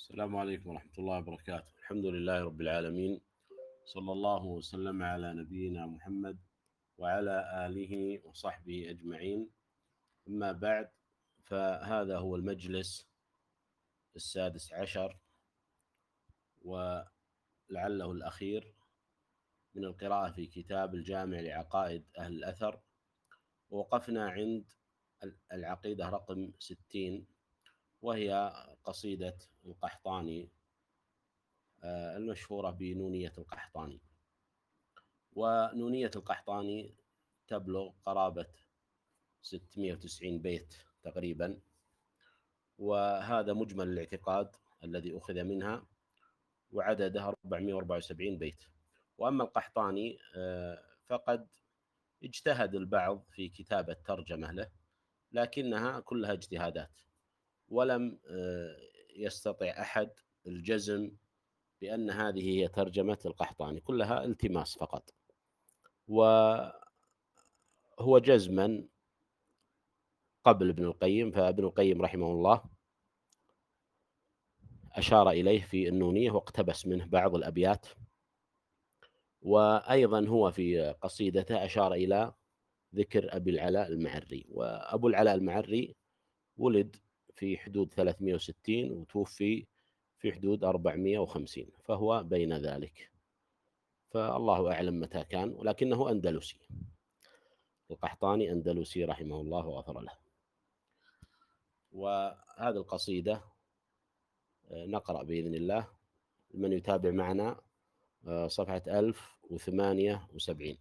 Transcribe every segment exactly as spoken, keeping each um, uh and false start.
السلام عليكم ورحمة الله وبركاته. الحمد لله رب العالمين، صلى الله وسلم على نبينا محمد وعلى آله وصحبه أجمعين. أما بعد، فهذا هو المجلس السادس عشر ولعله الأخير من القراءة في كتاب الجامع لعقائد أهل الأثر. ووقفنا عند العقيدة رقم ستين، وهي قصيدة القحطاني المشهورة بنونية القحطاني. ونونية القحطاني تبلغ قرابة ستمائة وتسعين بيت تقريبا، وهذا مجمل الاعتقاد الذي أخذ منها، وعددها أربعمائة وأربعة وسبعين بيت. وأما القحطاني فقد اجتهد البعض في كتابة ترجمة له، لكنها كلها اجتهادات، ولم يستطع أحد الجزم بأن هذه هي ترجمة القحطاني، كلها التماس فقط. وهو جزما قبل ابن القيم، فابن القيم رحمه الله أشار إليه في النونية واقتبس منه بعض الأبيات، وأيضا هو في قصيدته أشار إلى ذكر أبي العلاء المعري. وأبو العلاء المعري ولد في حدود ثلاثمائة وستين وتوفي في حدود أربعمائة وخمسين، فهو بين ذلك، فالله أعلم متى كان، ولكنه أندلسي. القحطاني أندلسي رحمه الله وغفر له. وهذه القصيدة نقرأ بإذن الله، من يتابع معنا صفحة ألف وثمانية وسبعين.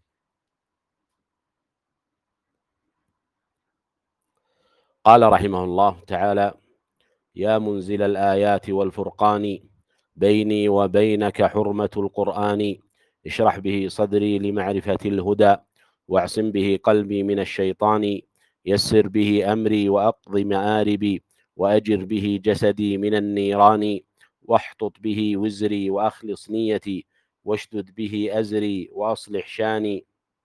قال رحمه الله تعالى: يا منزل الآيات والفرقان، بيني وبينك حرمة القرآن، اشرح به صدري لمعرفة الهدى، واعصم به قلبي من الشيطان، يسر به أمري وأقض مآربي، وأجر به جسدي من النيران، واحطط به وزري وأخلص نيتي، واشدد به أزري وأصلح شاني،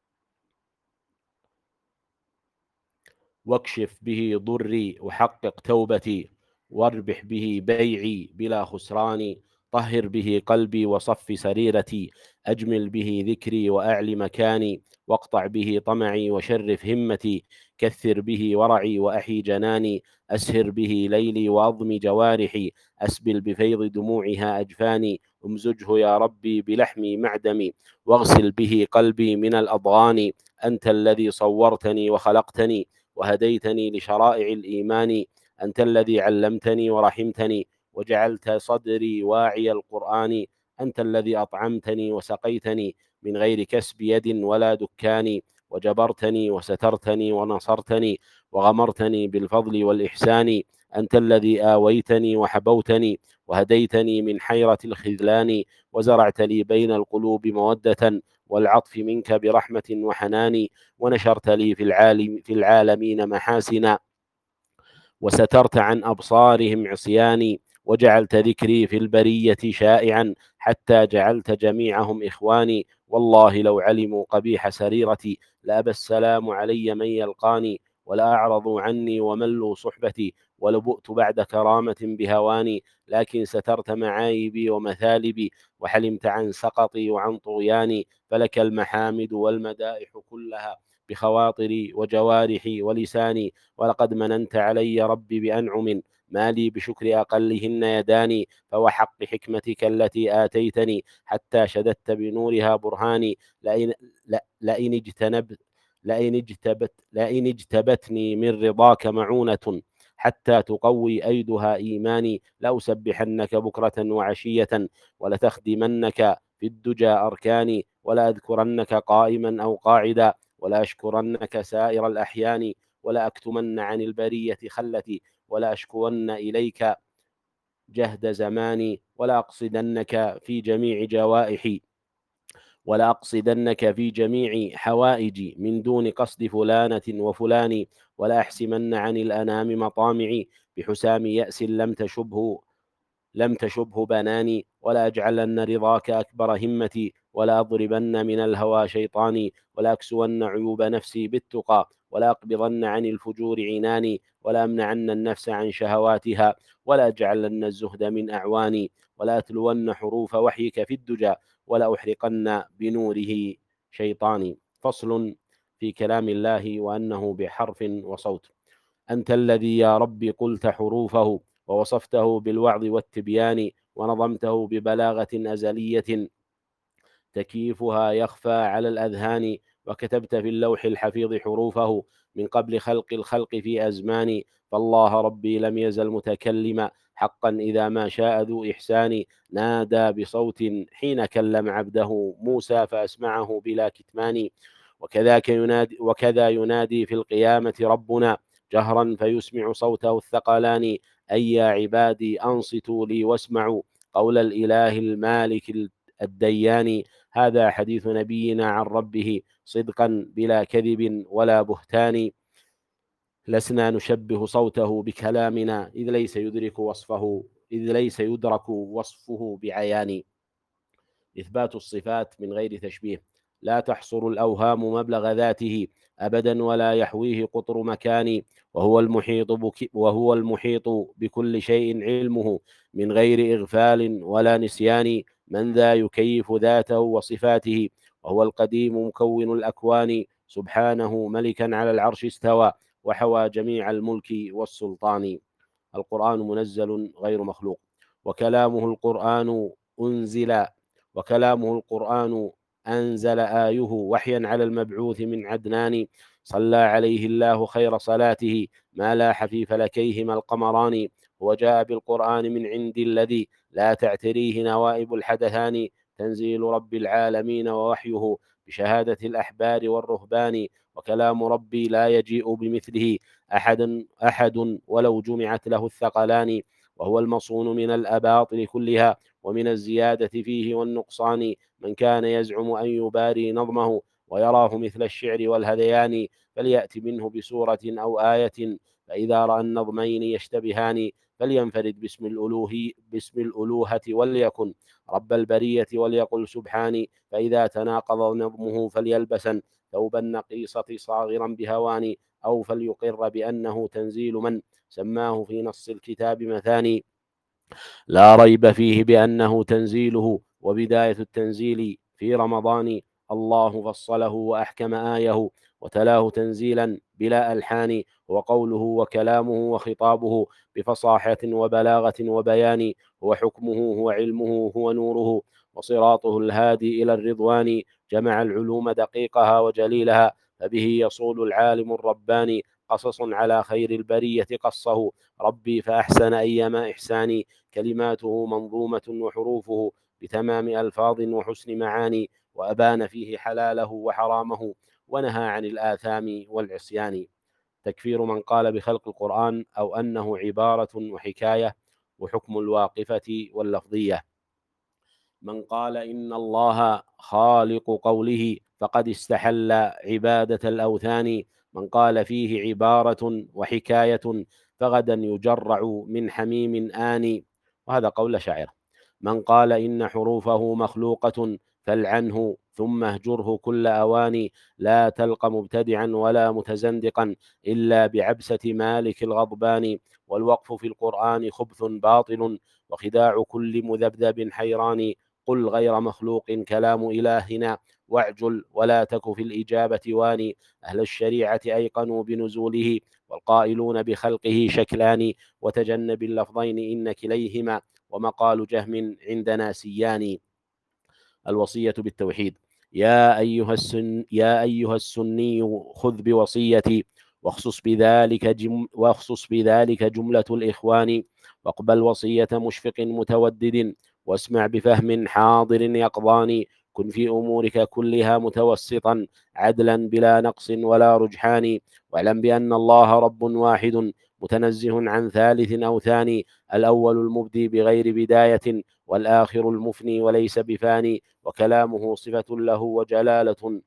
واكشف به ضري وحقق توبتي، واربح به بيعي بلا خسران، طهر به قلبي وصف سريرتي، أجمل به ذكري وأعل مكاني، واقطع به طمعي وشرف همتي، كثر به ورعي وأحي جناني، أسهر به ليلي وأضم جوارحي، أسبل بفيض دموعها أجفاني، امزجه يا ربي بلحمي معدمي، واغسل به قلبي من الأضغان، أنت الذي صورتني وخلقتني، وهديتني لشرائع الإيمان، أنت الذي علمتني ورحمتني، وجعلت صدري واعي القرآن، أنت الذي أطعمتني وسقيتني من غير كسب يد ولا دكان، وجبرتني وسترتني ونصرتني، وغمرتني بالفضل والإحسان، أنت الذي آويتني وحبوتني، وهديتني من حيرة الخذلان، وزرعت لي بين القلوب مودة والعطف منك برحمة وحنان، ونشرت لي في العالم في العالمين محاسنا، وسترت عن أبصارهم عصياني، وجعلت ذكري في البرية شائعا، حتى جعلت جميعهم إخواني، والله لو علموا قبيح سريرتي لأبى السلام علي من يلقاني، ولا أعرضوا عني وملوا صحبتي، ولبؤت بعد كرامة بهواني، لكن سترت معايبي ومثالبي، وحلمت عن سقطي وعن طغياني، فلك المحامد والمدائح كلها بخواطري وجوارحي ولساني، ولقد مننت علي ربي بأنعم ما لي بشكر أقلهن يداني، فوحق حكمتك التي آتيتني حتى شددت بنورها برهاني، لئن, لئن اجتنبت لئن اجتبت لئن اجتبتني من رضاك معونة حتى تقوي أيدها إيماني، لأسبحنك بكرة وعشية، ولتخدمنك في الدجى أركاني، ولا أذكرنك قائما أو قاعدا، ولا أشكرنك سائر الأحيان، ولا أكتمن عن البرية خلتي، ولا أشكون إليك جهد زماني، ولا أقصدنك في جميع جوائحي، ولا أقصدنك في جميع حوائجي من دون قصد فلانة وفلان، ولا أحسمن عن الأنام مطامعي بحسام يأس لم تشبه لم تشبه بناني، ولا أجعلن رضاك أكبر همتي، ولا أضربن من الهوى شيطاني، ولا أكسون عيوب نفسي بالتقى، ولا أقبضن عن الفجور عناني، ولا أمنعن النفس عن شهواتها، ولا أجعلن الزهد من أعواني، ولا أتلون حروف وحيك في الدجى، ولا أحرقن بنوره شيطاني. فصل في كلام الله وأنه بحرف وصوت. أنت الذي يا رب قلت حروفه، ووصفته بالوعظ والتبيان، ونظمته ببلاغة أزلية تكييفها يخفى على الأذهان، وكتبت في اللوح الحفيظ حروفه من قبل خلق الخلق في أزمان. فالله ربي لم يزل متكلما حقا إذا ما شاء ذو إحسان، نادى بصوت حين كلم عبده موسى فأسمعه بلا كتمان. وكذاك ينادي وكذا ينادي في القيامة ربنا جهرا فيسمع صوته الثقلان. أي يا عبادي أنصتوا لي واسمعوا قول الإله المالك الديان. هذا حديث نبينا عن ربه صدقا بلا كذب ولا بهتان. لسنا نشبه صوته بكلامنا إذ ليس يدرك وصفه إذ ليس يدرك وصفه بعيان. إثبات الصفات من غير تشبيه. لا تحصر الأوهام مبلغ ذاته أبدا، ولا يحويه قطر مكان، وهو المحيط بك وهو المحيط بكل شيء علمه من غير إغفال ولا نسيان. من ذا يكيف ذاته وصفاته، وهو القديم مكون الأكوان، سبحانه ملكا على العرش استوى، وحوى جميع الملك والسلطان. القرآن منزل غير مخلوق، وكلامه القرآن أنزل وكلامه القرآن أنزل آيه وحيا على المبعوث من عدنان. صلى عليه الله خير صلاته ما لاح في فلكيهما القمران. وجاء بالقرآن من عند الذي لا تعتريه نوائب الحدثان، تنزيل رب العالمين ووحيه بشهادة الأحبار والرهبان. وكلام ربي لا يجيء بمثله أحد أحد ولو جمعت له الثقلان، وهو المصون من الأباطل كلها ومن الزيادة فيه والنقصان. من كان يزعم أن يباري نظمه ويراه مثل الشعر والهذيان، فليأت منه بسورة أو آية، فإذا رأى النظمين يشتبهان فلينفرد باسم الألوه باسم الألوهة وليكن رب البرية وليقل سبحاني. فإذا تناقض نظمه فليلبسن ثوب النقيصة صاغرا بهوان، أو فليقر بأنه تنزيل من سماه في نص الكتاب مثاني، لا ريب فيه بأنه تنزيله، وبداية التنزيل في رمضان. الله فصله وأحكم آيه وتلاه تنزيلا بلا ألحان، وقوله وكلامه وخطابه بفصاحة وبلاغة وبيان. هو حكمه هو علمه هو نوره وصراطه الهادي إلى الرضوان. جمع العلوم دقيقها وجليلها، فبه يصول العالم الرباني. قصص على خير البرية قصه ربي فأحسن أيما إحساني. كلماته منظومة وحروفه بتمام ألفاظ وحسن معاني، وأبان فيه حلاله وحرامه ونهى عن الآثام والعصيان. تكفير من قال بخلق القرآن أو أنه عبارة وحكاية، وحكم الواقفة واللفظية. من قال إن الله خالق قوله فقد استحل عبادة الأوثان. من قال فيه عبارة وحكاية فغدا يجرع من حميم آني. وهذا قول شاعر. من قال إن حروفه مخلوقة فالعنه ثم اهجره كل أواني. لا تلق مبتدعا ولا متزندقا إلا بعبسة مالك الغضبان. والوقف في القرآن خبث باطل وخداع كل مذبذب حيران. قل غير مخلوق كلام إلهنا واعجل ولا تك في الإجابة واني. أهل الشريعة أيقنوا بنزوله والقائلون بخلقه شكلان. وتجنب اللفظين إن كليهما ومقال جهم عندنا سيان. الوصية بالتوحيد. يا أيها السن يا أيها السني خذ بوصيتي واخصص بذلك جم واخصص بذلك جملة الإخوان. واقبل وصية مشفق متودد واسمع بفهم حاضر يقظان. كن في أمورك كلها متوسطا عدلا بلا نقص ولا رجحان. واعلم بأن الله رب واحد متنزه عن ثالث أو ثاني. الأول المبدي بغير بداية والآخر المفني وليس بفاني. وكلامه صفة له وجلالة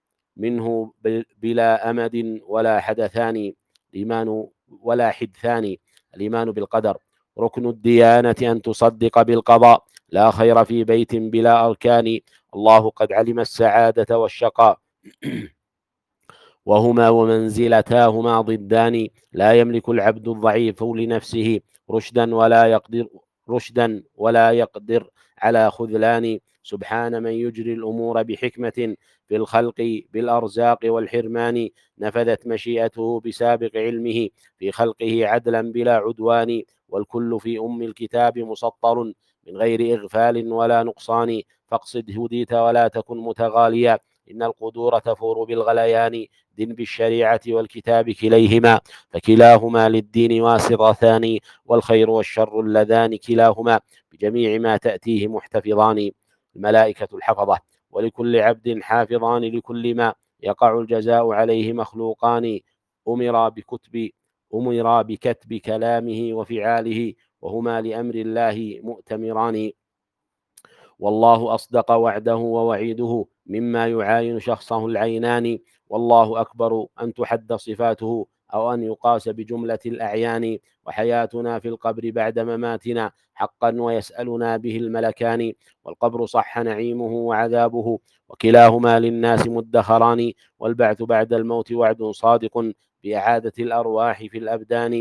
منه بلا أمد ولا حدثان. الإيمان ولا حدثان. الإيمان بالقدر ركن الديانة أن تصدق بالقضاء. لا خير في بيت بلا أركان. الله قد علم السعادة والشقاء وهما ومنزلتاهما ضدان، لا يملك العبد الضعيف لنفسه رشدا ولا يقدر رشدا ولا يقدر على خذلان. سبحان من يجري الأمور بحكمة في الخلق بالأرزاق والحرمان، نفذت مشيئته بسابق علمه في خلقه عدلا بلا عدوان، والكل في أم الكتاب مسطر من غير إغفال ولا نقصان، فاقصد هديت ولا تكن متغاليا، إن القدور تفور بالغليان، دن بالشريعة والكتاب كليهما، فكلاهما للدين واسطتان، والخير والشر اللذان كلاهما بجميع ما تأتيه محتفظان. الملائكة الحفظة، ولكل عبد حافظان لكل ما يقع الجزاء عليه مخلوقان، أمر بكتب أمر بكتب كلامه وفعاله، وهما لأمر الله مؤتمران. والله أصدق وعده ووعيده مما يعاين شخصه العينان، والله أكبر أن تحد صفاته أو أن يقاس بجملة الأعيان، وحياتنا في القبر بعد مماتنا حقا ويسألنا به الملكان، والقبر صح نعيمه وعذابه، وكلاهما للناس مدخران، والبعث بعد الموت وعد صادق بإعادة الأرواح في الأبدان،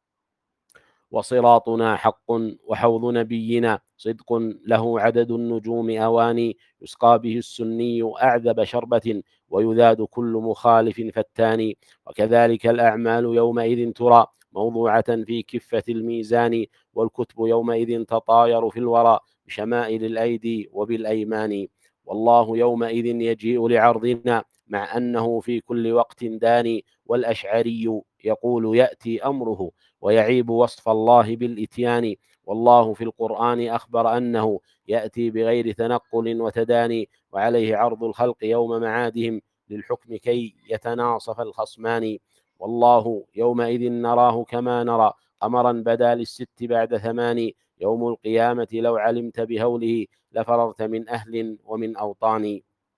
وصراطنا حق وحوض نبينا صدق له عدد النجوم أواني، يسقى به السني أعذب شربة ويذاد كل مخالف فتان، وكذلك الأعمال يومئذ ترى موضوعة في كفة الميزان، والكتب يومئذ تطاير في الورى بشمائل الأيدي وبالأيمان، والله يومئذ يجيء لعرضنا مع أنه في كل وقت داني، والأشعري يقول يأتي أمره ويعيب وصف الله بالإتيان، والله في القرآن أخبر أنه يأتي بغير تنقل وتداني، وعليه عرض الخلق يوم معادهم للحكم كي يتناصف الخصمان، والله يومئذ نراه كما نرى قمرا بدا للست بعد ثمان، يوم القيامة لو علمت بهوله لفررت من أهل ومن أوطان.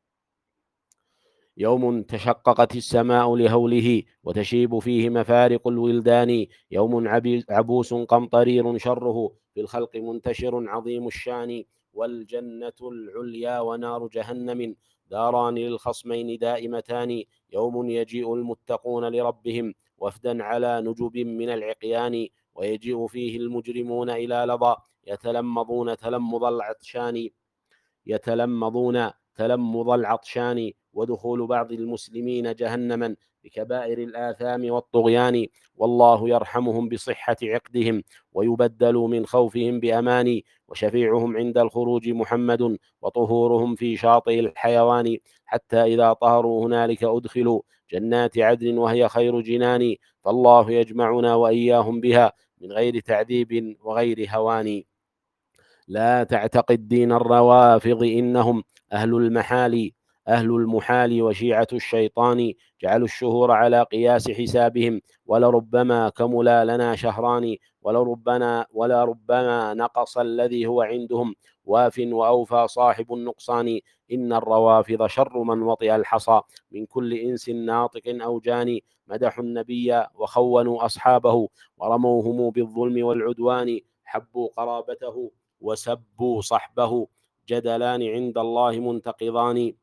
يوم تشققت السماء لهوله وتشيب فيه مفارق الولدان، يوم عبوس قمطرير شره في الخلق منتشر عظيم الشان، والجنة العليا ونار جهنم داران للخصمين دائمتان، يوم يجيء المتقون لربهم وفدا على نجب من العقيان، ويجيء فيه المجرمون إلى لظى يتلمضون تلمض العطشان يتلمضون تلمض العطشان، ودخول بعض المسلمين جهنما بكبائر الآثام والطغيان، والله يرحمهم بصحة عقدهم ويبدل من خوفهم بأمان، وشفيعهم عند الخروج محمد وطهورهم في شاطئ الحيوان، حتى إذا طهروا هنالك أدخلوا جنات عدن وهي خير جنان، فالله يجمعنا وإياهم بها من غير تعذيب وغير هوان. لا تعتقد دين الروافض إنهم أهل المحال أهل المحال وشيعة الشيطان، جعلوا الشهور على قياس حسابهم، ولربما كملا لنا شهران، ولربنا ولربما نقص الذي هو عندهم واف وأوفى صاحب النقصان، إن الروافض شر من وطئ الحصى من كل إنس ناطق أو جاني، مدحوا النبي وخونوا أصحابه ورموهم بالظلم والعدوان، حبوا قرابته وسبوا صحبه، جدلان عند الله منتقضان،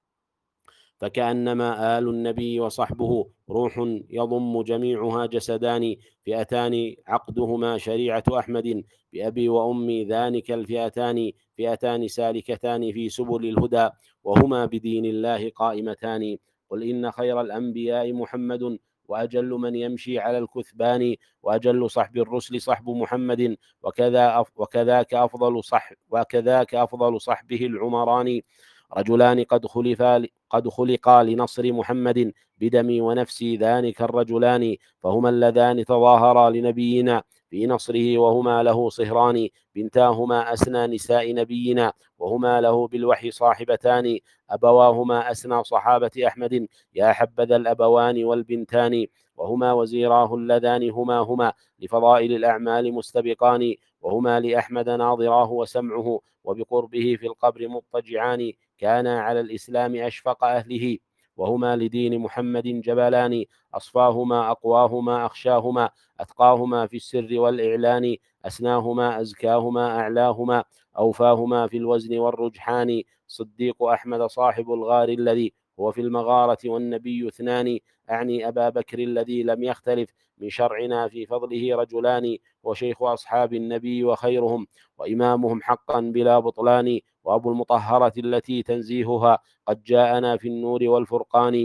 فكأنما آل النبي وصحبه روح يضم جميعها جسدان، فئتان عقدهما شريعة أحمد بأبي وأمي، ذلك الفئتان فئتان سالكتان في سبل الهدى، وهما بدين الله قائمتان. قل إن خير الأنبياء محمد وأجل من يمشي على الكثبان، وأجل صحب الرسل صحب محمد، وكذا وكذاك أفضل صحب وكذاك أفضل صحبه العمران، رجلان قد خلفا قد خلقا لنصر محمد بدمي ونفسي، ذلك الرجلان فهما اللذان تظاهرا لنبينا في نصره، وهما له صهران بنتاهما أسنى نساء نبينا، وهما له بالوحي صاحبتان، أبواهما أسنى صحابة أحمد، يا حبذا الأبوان والبنتان، وهما وزيراه اللذان هما هما لفضائل الأعمال مستبقان، وهما لأحمد ناظراه وسمعه، وبقربه في القبر مضطجعان، كانا على الإسلام أشفق أهله، وهما لدين محمد جبلان، أصفاهما أقواهما أخشاهما، أتقاهما في السر والإعلان، أسناهما أزكاهما أعلاهما، أوفاهما في الوزن والرجحان، صديق أحمد صاحب الغار الذي هو في المغارة والنبي اثنان، أعني أبا بكر الذي لم يختلف من شرعنا في فضله رجلان، وشيخ أصحاب النبي وخيرهم وإمامهم حقا بلا بطلان، وأبو المطهرة التي تنزيهها قد جاءنا في النور والفرقان.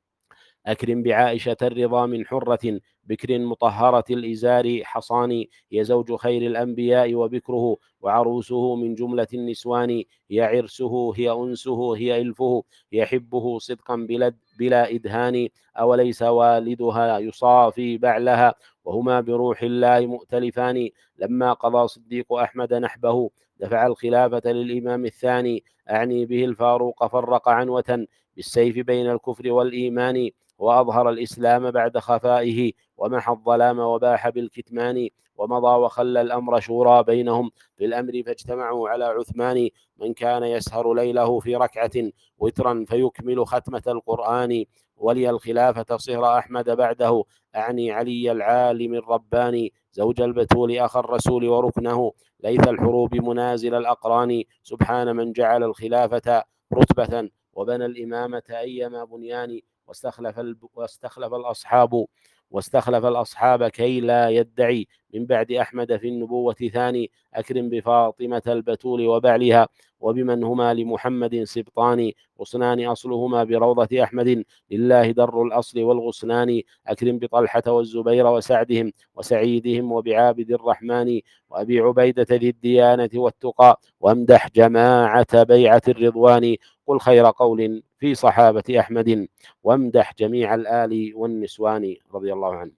أكرم بعائشة الرضا من حرة بكر مطهرة الإزار حصان، هي زوج خير الأنبياء وبكره وعروسه من جملة النسوان، هي عرسه هي أنسه هي إلفه هي حبه صدقا بلا, بلا إدهان، أوليس والدها يصافي بعلها وهما بروح الله مؤتلفان. لما قضى صديق أحمد نحبه دفع الخلافة للإمام الثاني، أعني به الفاروق فرق عنوة بالسيف بين الكفر والإيمان، وأظهر الإسلام بعد خفائه ومحى الظلام وباح بالكتمان، ومضى وخلى الأمر شورى بينهم في الأمر فاجتمعوا على عثمان، من كان يسهر ليله في ركعة وترا فيكمل ختمة القرآن، ولي الخلافة صهر أحمد بعده، أعني علي العالم الرباني زوج البتول أخ الرسول وركنه ليث الحروب منازل الأقران، سبحان من جعل الخلافة رتبة وبنى الإمامة أيما بنيان، واستخلف واستخلف الأصحاب واستخلف الأصحاب كي لا يدعي من بعد أحمد في النبوة ثاني، أكرم بفاطمة البتول وبعلها وبمن هما لمحمد سبطان، غصنان أصلهما بروضة أحمد لله در الأصل والغصنان، أكرم بطلحة والزبير وسعدهم وسعيدهم وبعابد الرحمن وأبي عبيدة ذي الديانة والتقى، وامدح جماعة بيعة الرضوان، قل خير قول في صحابة أحمد وامدح جميع الآل والنسوان رضي الله عنه.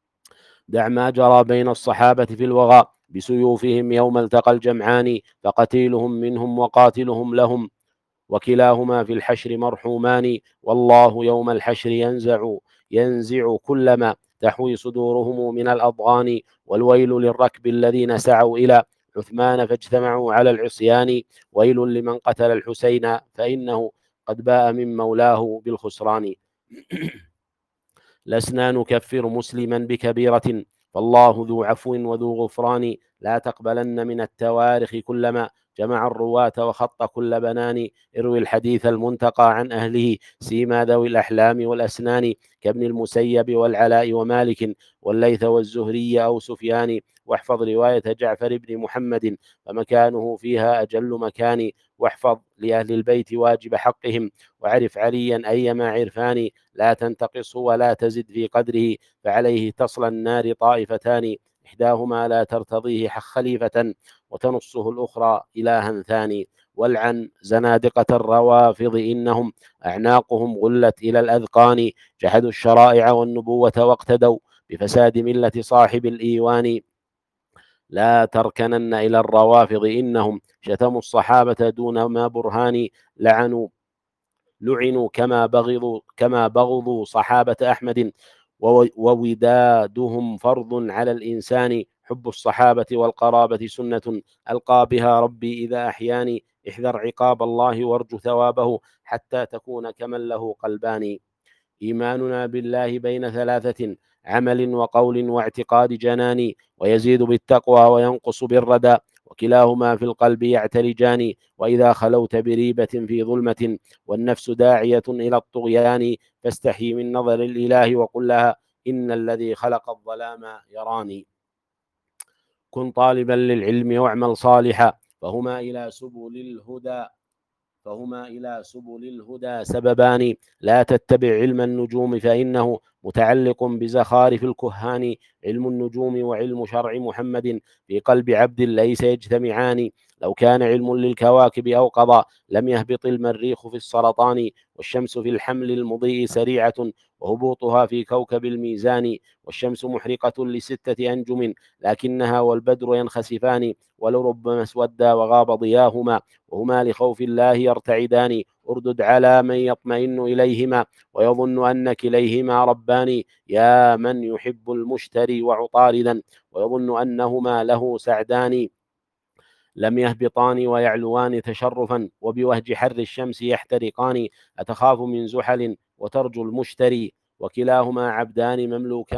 دع ما جرى بين الصحابة في الوغى بسيوفهم يوم التقى الجمعان، فقتيلهم منهم وقاتلهم لهم وكلاهما في الحشر مرحومان، والله يوم الحشر ينزع ينزع كل ما تحوي صدورهم من الأضغان، والويل للركب الذين سعوا إلى عثمان فاجتمعوا على العصيان، ويل لمن قتل الحسين فإنه قد باء من مولاه بالخسران. لسنا نكفر مسلما بكبيرة فالله ذو عفو وذو غفران، لا تقبلن من التوارخ كلما جمع الرواة وخط كل بنان، اروي الحديث المنتقى عن أهله سيما ذوي الأحلام والأسنان، كابن المسيب والعلاء ومالك والليث والزهري أو سفيان، واحفظ رواية جعفر بن محمد فمكانه فيها أجل مكان، واحفظ لأهل البيت واجب حقهم وعرف عليا أيما عرفان، لا تنتقصه ولا تزد في قدره فعليه تصل النار طائفتان، إحداهما لا ترتضيه خليفة وتنصه الأخرى إلها ثاني، والعن زنادقة الروافض إنهم أعناقهم غلت إلى الأذقان، جحدوا الشرائع والنبوة واقتدوا بفساد ملة صاحب الإيوان، لا تركنن إلى الروافض إنهم شتموا الصحابة دون ما برهان، لعنوا لعنوا كما بغضوا كما بغضوا صحابة أحمد، وودادهم فرض على الإنسان، حب الصحابة والقرابة سنة ألقى بها ربي إذا أحياني، احذر عقاب الله وارجو ثوابه حتى تكون كمن له قلبان. إيماننا بالله بين ثلاثة عمل وقول واعتقاد جناني، ويزيد بالتقوى وينقص بالردى وكلاهما في القلب يعتلجان، وإذا خلوت بريبة في ظلمة والنفس داعية إلى الطغيان فاستحي من نظر الإله وقل لها إن الذي خلق الظلام يراني. كن طالبا للعلم واعمل صالحا فهما إلى سبل الهدى فهما إلى سبل الهدى سببان، لا تتبع علم النجوم فإنه متعلق بزخارف الكهان، علم النجوم وعلم شرع محمد في قلب عبد ليس يجتمعان، لو كان علم للكواكب أو قضى لم يهبط المريخ في السرطان، والشمس في الحمل المضيء سريعة وهبوطها في كوكب الميزان، والشمس محرقة لستة أنجم لكنها والبدر ينخسفان، ولربما اسودا وغاب ضياهما وهما لخوف الله يرتعدان، اردد على من يطمئن إليهما ويظن أن كليهما ربان، يا من يحب المشتري وعطاردا ويظن أنهما له سعدان، لم يهبطان ويعلوان تشرفا وبوهج حر الشمس يحترقان، أتخاف من زحل وترجو المشتري وكلاهما عبدان مملوكان،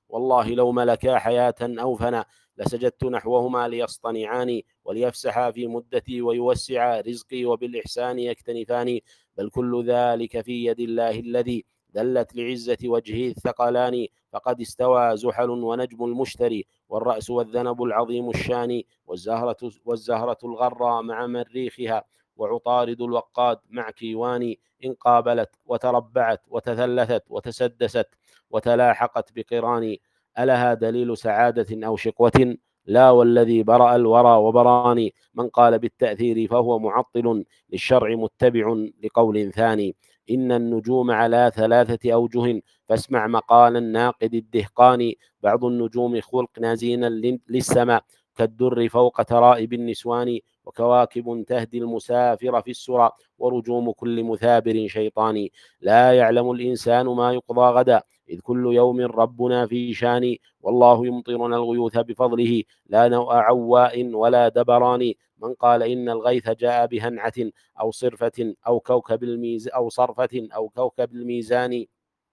والله لو ملكا حياة أو فنا لسجدت نحوهما ليصطنعان وليفسحا في مدتي ويوسعا رزقي وبالإحسان يكتنفان، بل كل ذلك في يد الله الذي دلت لعزة وجهه الثقلان، فقد استوى زحل ونجم المشتري والرأس والذنب العظيم الشان، والزهرة, والزهرة الغراء مع مريخها وعطارد الوقاد مع كيوان، إن قابلت وتربعت وتثلثت وتسدست وتلاحقت بقران، ألها دليل سعادة أو شقوة؟ لا والذي برأ الورى وبراني، من قال بالتأثير فهو معطل للشرع متبع لقول ثاني، إن النجوم على ثلاثة أوجه فاسمع مقال الناقد الدهقاني، بعض النجوم خلقنا زينا للسماء كالدر فوق ترائب النسوان، وكواكب تهدي المسافر في السرى ورجوم كل مثابر شيطان، لا يعلم الإنسان ما يقضى غدا إذ كل يوم ربنا في شان، والله يمطرنا الغيوث بفضله لا نوء عواء ولا دبران، من قال إن الغيث جاء بهنعة أو صرفة أو كوكب الميز أو صرفة أو كوكب الميزان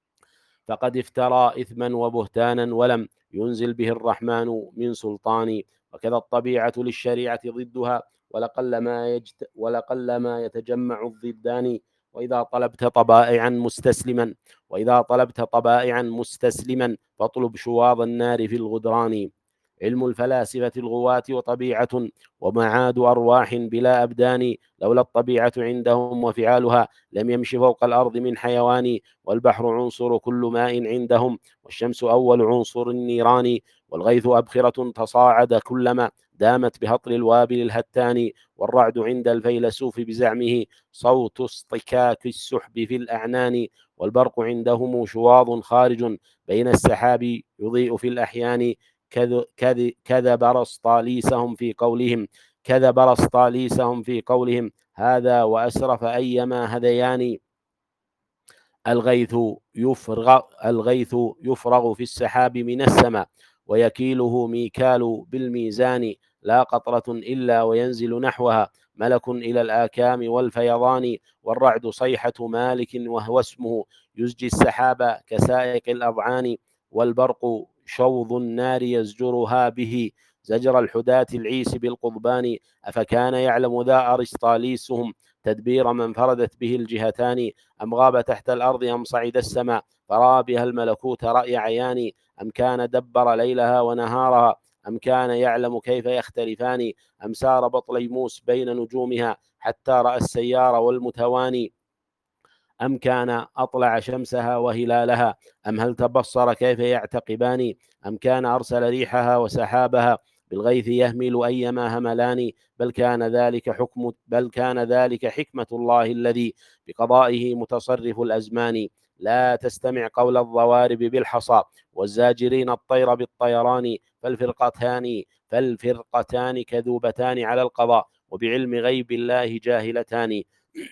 فقد افترى إثما وبهتانا ولم ينزل به الرحمن من سلطان، وكذا الطبيعة للشريعة ضدها ولقل ما, يجت ولقل ما يتجمع الضدان، وإذا طلبت طبائعا مستسلما وإذا طلبت طبائعا مستسلما فاطلب شواظ النار في الغدران، علم الفلاسفة الغواة وطبيعة ومعاد أرواح بلا أبدان، لولا الطبيعة عندهم وفعالها لم يمش فوق الأرض من حيوان، والبحر عنصر كل ماء عندهم والشمس أول عنصر النيران، والغيث أبخرة تصاعد كلما دامت بهطل الوابل الهتان، والرعد عند الفيلسوف بزعمه صوت اصطكاك السحب في الأعنان، والبرق عندهم شواظ خارج بين السحاب يضيء في الأحيان، كذب رسطاليسهم في قولهم كذب رسطاليسهم في قولهم هذا وأسرف أيما هذيان، الغيث يفرغ, الغيث يفرغ في السحاب من السماء ويكيله ميكال بالميزان، لا قطرة إلا وينزل نحوها ملك إلى الآكام والفيضان، والرعد صيحة مالك وهو اسمه يزجي السحاب كسائق الأضعان، والبرق شوظ النار يزجرها به زجر الحداة العيس بالقضبان، أفكان يعلم ذا أرسطاليسهم تدبير من فردت به الجهتان، أم غاب تحت الأرض أم صعد السماء فرأى بها الملكوت رأي عيان، أم كان دبر ليلها ونهارها أم كان يعلم كيف يختلفان، أم سار بطليموس بين نجومها حتى رأى السيار والمتواني، أم كان أطلع شمسها وهلالها أم هل تبصر كيف يعتقبان، أم كان أرسل ريحها وسحابها بالغيث يهمل أيما هملان، بل كان ذلك حكم بل كان ذلك حكمة الله الذي بقضائه متصرف الأزمان، لا تستمع قول الضوارب بالحصى والزاجرين الطير بالطيران، فالفرقتان فالفرقتان كذوبتان على القضاء وبعلم غيب الله جاهلتان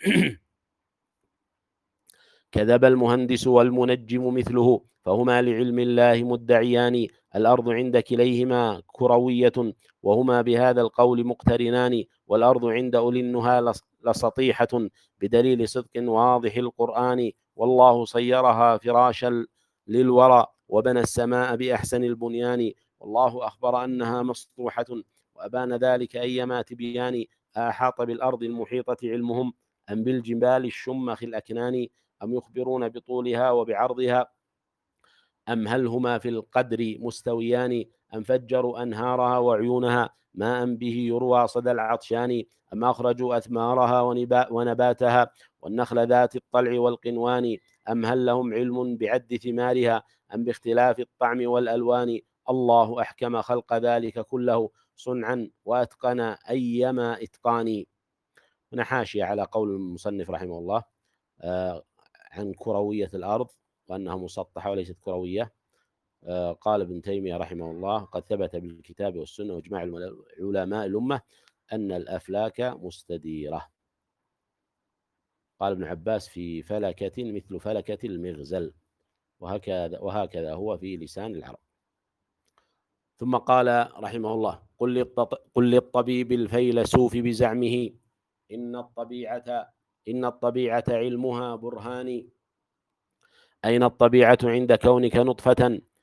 كذب المهندس والمنجم مثله فهما لعلم الله مدعيان، الأرض عند كليهما كروية وهما بهذا القول مقترنان، والأرض عند أولي النهى لسطيحة بدليل صدق واضح القرآن، والله صيرها فراشا للورى وبنى السماء بأحسن البنيان، والله أخبر أنها مسطوحة وأبان ذلك أيما تبيان، أحاط بالأرض المحيطة علمهم أم بالجبال الشمخ الأكنان، أم يخبرون بطولها وبعرضها أم هل هما في القدر مستويان، أم فجروا أنهارها وعيونها ماء به يروى صدى العطشان، أم أخرجوا أثمارها ونباتها والنخل ذات الطلع والقنوان، أم هل لهم علم بعد ثمارها أم باختلاف الطعم والألوان، الله أحكم خلق ذلك كله صنعا وأتقن أيما إتقان. هنا حاشية على قول المصنف رحمه الله آه عن كروية الأرض وأنها مسطحة وليست كروية. آه قال ابن تيمية رحمه الله قد ثبت بالكتاب والسنة واجماع علماء الأمة أن الأفلاك مستديرة. قال ابن عباس في فلكة مثل فلكة المغزل، وهكذا, وهكذا هو في لسان العرب. ثم قال رحمه الله قل, قل للطبيب الفيلسوف بزعمه إن الطبيعة إن الطبيعة علمها برهان، أين الطبيعة عند كونك نطفة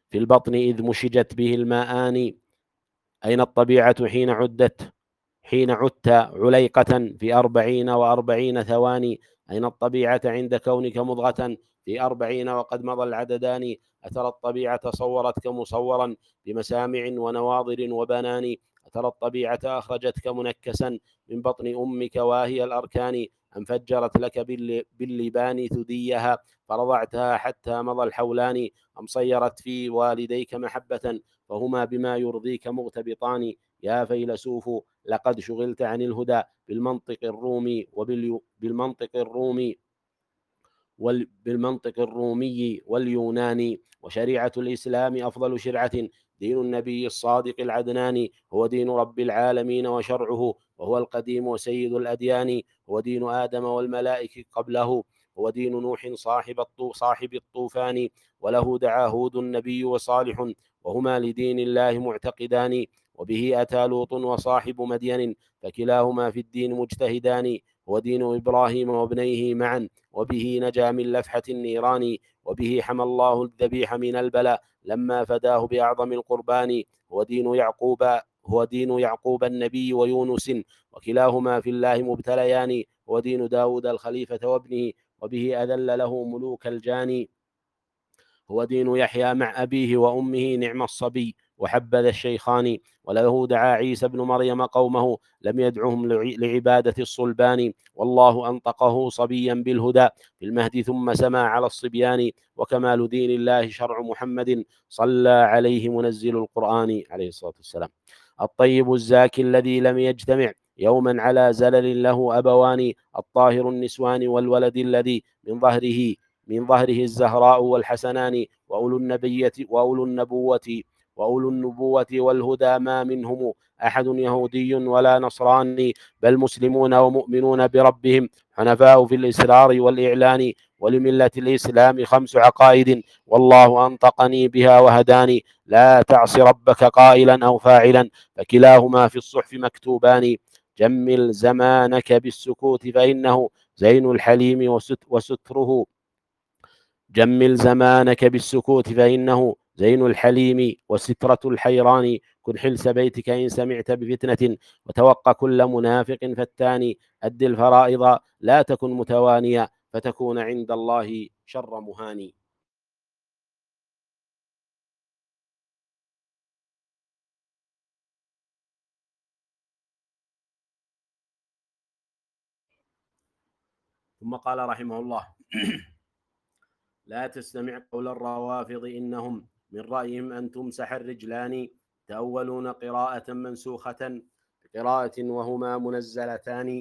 في البطن إذ مشجت به الماءان. أين الطبيعة حين عدت حين عدت عليقة في أربعين وأربعين ثواني؟ أين الطبيعة عند كونك مضغة في أربعين وقد مضى العددان؟ أترى الطبيعة صورتك مصورا بمسامع ونواظر وبنان؟ أترى الطبيعة أخرجتك منكسا من بطن أمك واهي الأركان؟ أم فجرت لك باللبان ثديها فرضعتها حتى مضى الحولان؟ أم صيرت في والديك محبة فهما بما يرضيك مغتبطان؟ يا فيلسوف لقد شغلت عن الهدى بالمنطق الرومي وبالمنطق الرومي بالمنطق الرومي واليوناني. وشريعة الإسلام أفضل شرعة، دين النبي الصادق العدناني، هو دين رب العالمين وشرعه، وهو القديم وسيد الأديان، هو دين آدم والملائكة قبله، هو دين نوح صاحب صاحب الطوفان، وله دعا هود النبي وصالح، وهما لدين الله معتقدان. وبه أتى لوط وصاحب مدين، فكلاهما في الدين مجتهدان، هو دين إبراهيم وابنيه معا، وبه نجا من لفحة النيران، وبه حمى الله الذبيح من البلاء لما فداه بأعظم القربان، هو دين يعقوب هو دين يعقوب النبي ويونس، وكلاهما في الله مبتليان، هو دين داود الخليفة وابنه، وبه أذل له ملوك الجان، هو دين يحيى مع أبيه وأمه نعم الصبي وحبذا الشيخان، وله دعا عيسى بن مريم قومه لم يدعهم لعبادة الصلبان، والله أنطقه صبيا بالهدى في المهد ثم سما على الصبيان، وكمال دين الله شرع محمد صلى عليه منزل القرآن عليه الصلاة والسلام. الطيب الزاكي الذي لم يجتمع يوما على زلل له أبوان، الطاهر النسوان والولد الذي من ظهره من ظهره الزهراء والحسنان، وأولو النبية وأولو النبوة وأولو النبوة والهدى ما منهم أحد يهودي ولا نصراني، بل مسلمون ومؤمنون بربهم حنفاء في الإسرار والإعلان، ولملة الإسلام خمس عقائد والله أنطقني بها وهداني، لا تعص ربك قائلا أو فاعلا فكلاهما في الصحف مكتوبان، جمل زمانك بالسكوت فإنه زين الحليم وستره جمل زمانك بالسكوت فإنه زين الحليم وسترة الحيران، كن حلس بيتك إن سمعت بفتنة وتوقى كل منافق فتان، أد الفرائض لا تكن متوانيا فتكون عند الله شر مهاني. ثم قال رحمه الله لا تستمع قول الروافض إنهم من رأيهم أن تمسح الرجلان، تأولون قراءة منسوخة بقراءة وهما منزلتان،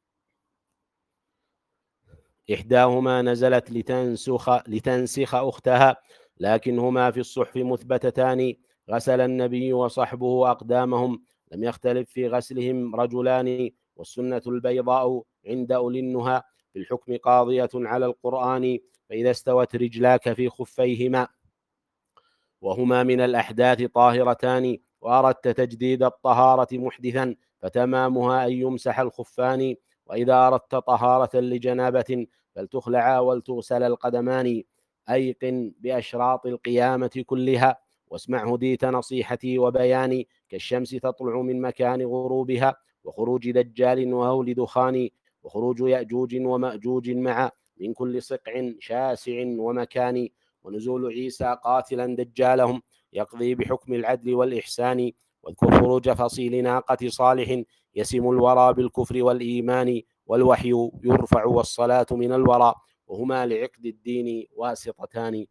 إحداهما نزلت لتنسخ, لتنسخ أختها لكنهما في الصحف مثبتتان، غسل النبي وصحبه أقدامهم لم يختلف في غسلهم رجلان، والسنة البيضاء عند أولي النهى في الحكم قاضية على القرآن، فإذا استوت رجلاك في خفيهما وهما من الأحداث طاهرتان وأردت تجديد الطهارة محدثا فتمامها أن يمسح الخفان، وإذا أردت طهارة لجنابة فلتخلعا ولتغسل القدمان، أيقن بأشراط القيامة كلها واسمع هديت نصيحتي وبياني، كالشمس تطلع من مكان غروبها وخروج دجال وهول دخان، وخروج يأجوج ومأجوج مع من كل صقع شاسع ومكان، ونزول عيسى قاتلا دجالهم يقضي بحكم العدل والإحسان، واذكر خروج فصيل ناقة صالح يسم الورى بالكفر والإيمان، والوحي يرفع والصلاة من الورى وهما لعقد الدين واسطتان.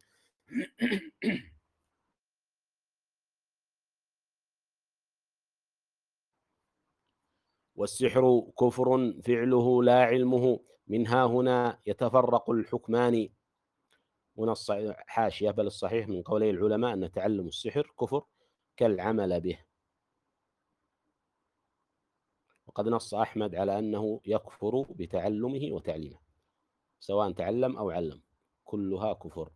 والسحر كفر فعله لا علمه، منها هنا يتفرق الحكمان. هنا حاشية بل الصحيح من قولي العلماء أن تعلم السحر كفر كالعمل به، وقد نص أحمد على أنه يكفر بتعلمه وتعليمه سواء تعلم أو علم كلها كفر.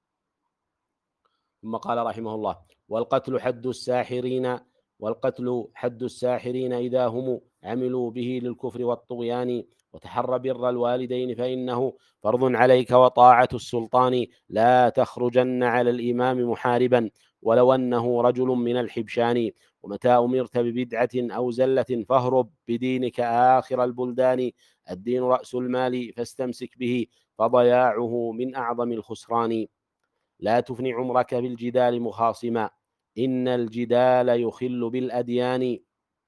ثم قال رحمه الله والقتل حد الساحرين والقتل حد الساحرين إذا هم عملوا به للكفر والطغيان، وتحر بر الوالدين فإنه فرض عليك، وطاعة السلطان لا تخرجن على الإمام محاربا ولو أنه رجل من الحبشان. ومتى أمرت ببدعة أو زلة فاهرب بدينك آخر البلدان. الدين رأس المال فاستمسك به، فضياعه من أعظم الخسران. لا تفني عمرك بالجدال مخاصما، إن الجدال يخل بالأديان.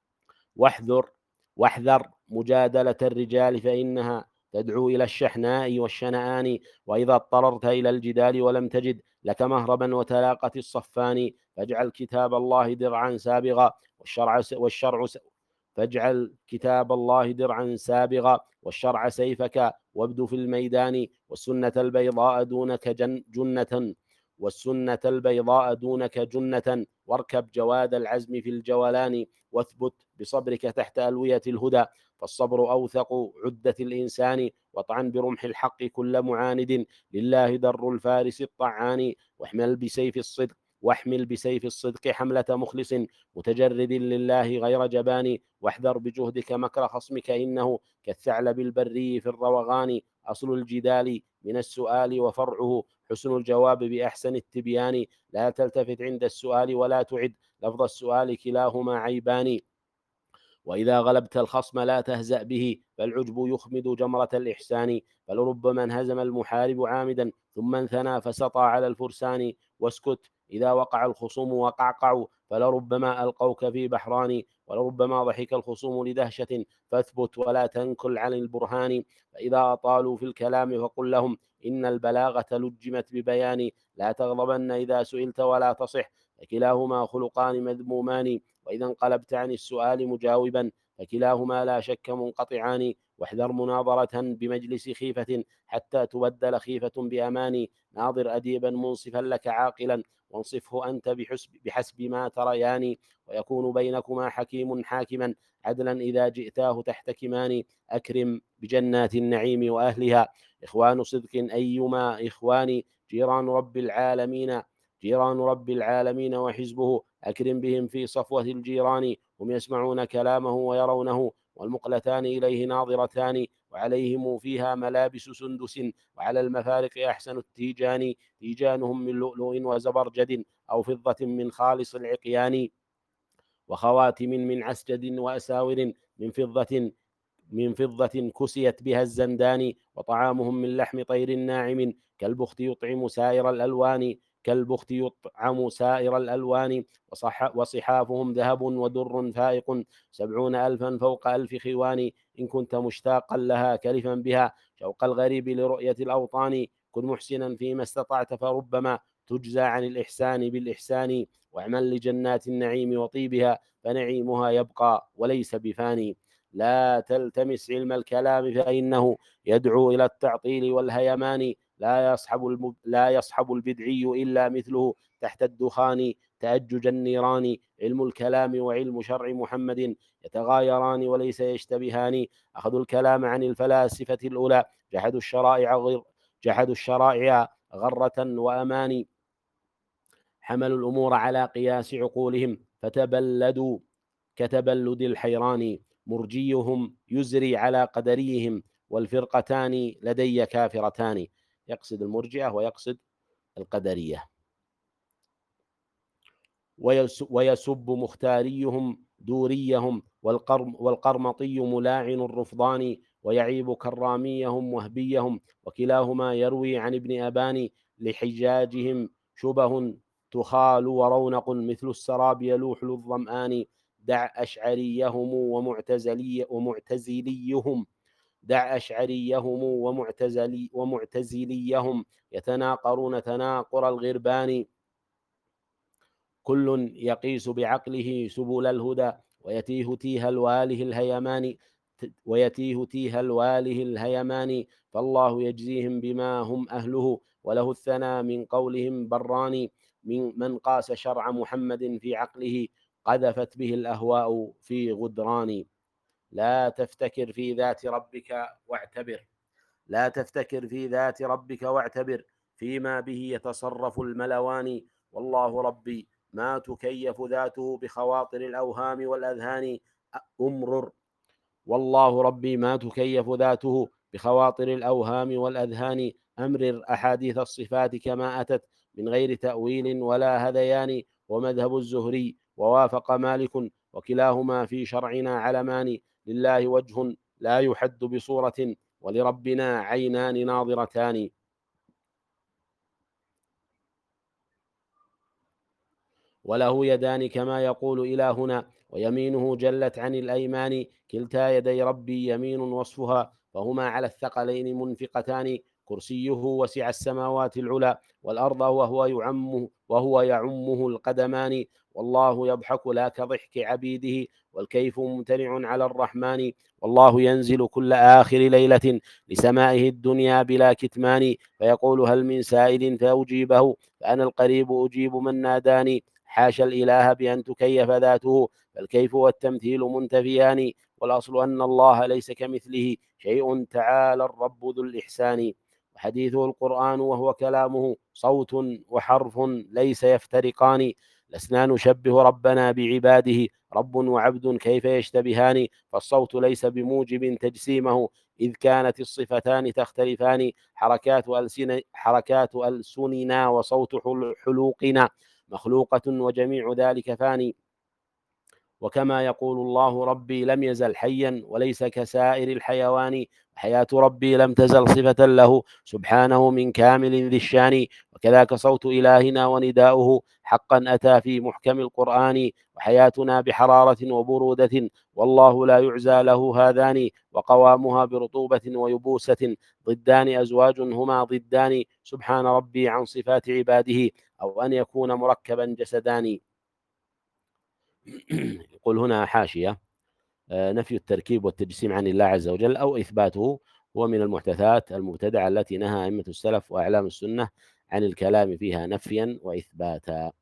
واحذر واحذر مجادلة الرجال، فإنها تدعو إلى الشحناء والشنآن. وإذا اضطررت إلى الجدال ولم تجد لك مهربا وتلاقت الصفان، فاجعل كتاب الله درعا سابغا والشرع والشرع فاجعل كتاب الله درعا سابغا والشرع سيفك، وابد في الميدان. والسنة البيضاء دونك جن جنة والسنة البيضاء دونك جنة واركب جواد العزم في الجولان. واثبت بصبرك تحت ألوية الهدى، فالصبر أوثق عدة الإنسان. واطعن برمح الحق كل معاند، لله در الفارس الطعان. واحمل بسيف الصدق واحمل بسيف الصدق حملة مخلص متجرد لله غير جبان. واحذر بجهدك مكر خصمك، إنه كالثعلب البري في الروغان. أصل الجدال من السؤال، وفرعه حسن الجواب بأحسن التبيان. لا تلتفت عند السؤال ولا تعد لفظ السؤال، كلاهما عيبان. وإذا غلبت الخصم لا تهزأ به، فالعجب يخمد جمرة الإحسان. فلربما انهزم المحارب عامدا ثم انثنى فسطى على الفرسان. واسكت إذا وقع الخصوم وقعقعوا، فلربما ألقوك في بحران. ولربما ضحك الخصوم لدهشة، فاثبت ولا تنكل عن البرهان. فإذا أطالوا في الكلام فقل لهم إن البلاغة لجمت ببيان. لا تغضبن إذا سئلت ولا تصح، فكلاهما خلقان مذمومان. وإذا انقلبت عن السؤال مجاوبا، فكلاهما لا شك منقطعان. واحذر مناظرة بمجلس خيفة، حتى تبدل خيفة بأمان. ناظر أديبا منصفا لك عاقلا، وانصفه أنت بحسب, بحسب ما تريان. ويكون بينكما حكيم حاكما، عدلا إذا جئتاه تحتكمان. أكرم بجنات النعيم وأهلها، إخوان صدق أيما إخوان. جيران رب العالمين جيران رب العالمين وحزبه، أكرم بهم في صفوة الجيران. هم يسمعون كلامه ويرونه، والمقلتان إليه ناظرتان. وعليهم فيها ملابس سندس، وعلى المفارق أحسن التيجان. تيجانهم من لؤلؤ وزبرجد، أو فضة من خالص العقيان. وخواتم من عسجد، وأساور من فضة من فضة كسيت بها الزندان. وطعامهم من لحم طير ناعم، كالبخت يطعم سائر الألوان كالبخت يطعم سائر الألوان. وصح وصحافهم ذهب ودر فائق، سبعون ألفا فوق ألف خوان. إن كنت مشتاقا لها كلفا بها، شوق الغريب لرؤية الأوطان. كن محسنا فيما استطعت، فربما تجزى عن الإحسان بالإحسان. واعمل لجنات النعيم وطيبها، فنعيمها يبقى وليس بفاني. لا تلتمس علم الكلام، فإنه يدعو إلى التعطيل والهيمان. لا يصحب الم... لا يصحب البدعي إلا مثله تحت الدخان تأجج النيران. علم الكلام وعلم شرع محمد يتغايران وليس يشتبهان. أخذوا الكلام عن الفلاسفة الأولى، جحدوا الشرائع غر... جحدوا الشرائع غرة وأماني. حملوا الأمور على قياس عقولهم، فتبلدوا كتبلد الحيران. مرجيهم يزري على قدريهم، والفرقتان لدي كافرتان. يقصد المرجئة ويقصد القدرية. ويسب مختاريهم دوريهم، والقرم والقرمطي ملاعن الرفضان. ويعيب كراميهم وهبيهم، وكلاهما يروي عن ابن أبان. لحجاجهم شبه تخال ورونق، مثل السراب يلوح للظمآن. دع أشعريهم ومعتزلي ومعتزليهم دع أشعريهم ومعتزلي ومعتزليهم يتناقرون تناقر الغربان. كل يقيس بعقله سبل الهدى، ويتيه تيه الواله الهيمان ويتيه تيه الواله الهيمان. فالله يجزيهم بما هم أهله، وله الثنى من قولهم بران. من من قاس شرع محمد في عقله، قذفت به الأهواء في غدران. لا تفتكر في ذات ربك واعتبر لا تفتكر في ذات ربك واعتبر فيما به يتصرف الملوان. والله ربي ما تكيف ذاته بخواطر الأوهام والأذهان. أمرر والله ربي ما تكيف ذاته بخواطر الأوهام والأذهان. أمرر أحاديث الصفات كما أتت من غير تأويل ولا هذيان. ومذهب الزهري ووافق مالك، وكلاهما في شرعنا علمان. لله وجه لا يحد بصورة، ولربنا عينان ناظرتان. وله يدان كما يقول إلهنا، ويمينه جلت عن الأيمان. كلتا يدي ربي يمين وصفها، فهما على الثقلين منفقتان. كرسيه وسع السماوات العلى والأرض، وهو يعمه وهو يعمه القدمان. والله يضحك لا كضحك عبيده، والكيف ممتنع على الرحمن. والله ينزل كل آخر ليلة لسمائه الدنيا بلا كتمان، فيقول هل من سائل فأجيبه، فأنا القريب أجيب من ناداني. حاشا الإله بأن تكيف ذاته، فالكيف والتمثيل منتفيان. والأصل أن الله ليس كمثله شيء، تعالى الرب ذو الإحسان. وحديثه القرآن وهو كلامه، صوت وحرف ليس يفترقان. لسنا نشبه ربنا بعباده، رب وعبد كيف يشتبهان. فالصوت ليس بموجب تجسيمه، إذ كانت الصفتان تختلفان. حركات ألسن حركات ألسننا وصوت حلوقنا مخلوقة، وجميع ذلك فاني. وكما يقول الله ربي لم يزل حيا وليس كسائر الحيوان. حياة ربي لم تزل صفة له سبحانه من كامل ذي الشان. وكذاك صوت إلهنا ونداؤه حقا أتى في محكم القرآن. وحياتنا بحرارة وبرودة، والله لا يعزى له هذان. وقوامها برطوبة ويبوسة، ضدان أزواج هما ضدان. سبحان ربي عن صفات عباده، أو أن يكون مركبا جسدان. يقول هنا حاشية: نفي التركيب والتجسيم عن الله عز وجل أو إثباته هو من المحدثات المبتدعة التي نهى أئمة السلف وأعلام السنة عن الكلام فيها نفيا وإثباتا.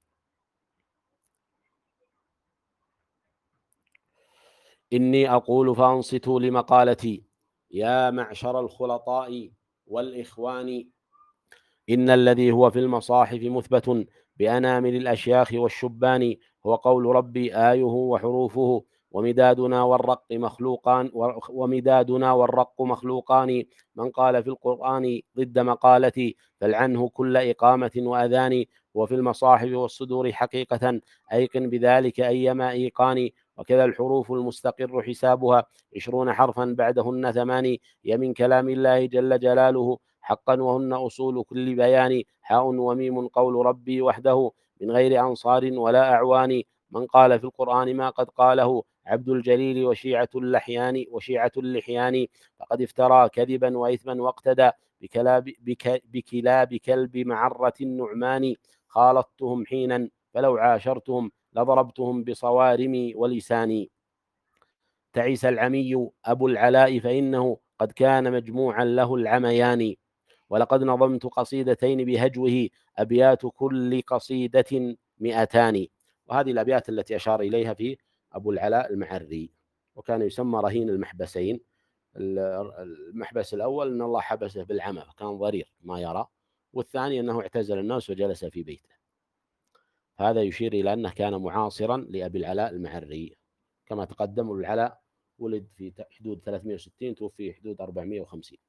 إني أقول فأنصتوا لمقالتي، يا معشر الخلطاء والإخوان. إن الذي هو في المصاحف مثبت بأنامل الأشياخ والشبان، هو قول ربي آيه وحروفه. ومدادنا والرق مخلوقان ومدادنا والرق مخلوقان. من قال في القرآن ضد مقالتي، فلعنه كل إقامة وأذان. وفي المصاحف والصدور حقيقة، أيقن بذلك أيما إيقان. وكذا الحروف المستقر حسابها عشرون حرفا بعدهن ثمان، هي من كلام الله جل جلاله حقا، وهن أصول كل بيان. حاء وميم قول ربي وحده من غير أنصار ولا أعوان. من قال في القرآن ما قد قاله عبد الجليل وشيعة اللحيان وشيعة اللحيان، فقد افترى كذبا وإثما، واقتدى بكلاب, بك بكلاب كلب معرة النعمان. خالطتهم حينا فلو عاشرتهم لضربتهم بصوارمي ولساني. تعيس العمي أبو العلاء، فإنه قد كان مجموعا له العميان. ولقد نظمت قصيدتين بهجوه، أبيات كل قصيدة مئتان. وهذه الأبيات التي أشار إليها في أبو العلاء المعري. وكان يسمى رهين المحبسين. المحبس الأول أن الله حبسه بالعمى، كان ضرير ما يرى، والثاني أنه اعتزل الناس وجلس في بيته. هذا يشير إلى أنه كان معاصرا لأبي العلاء المعري. كما تقدم، العلاء ولد في حدود ثلاثمائة وستين، توفي في حدود أربعمائة وخمسين.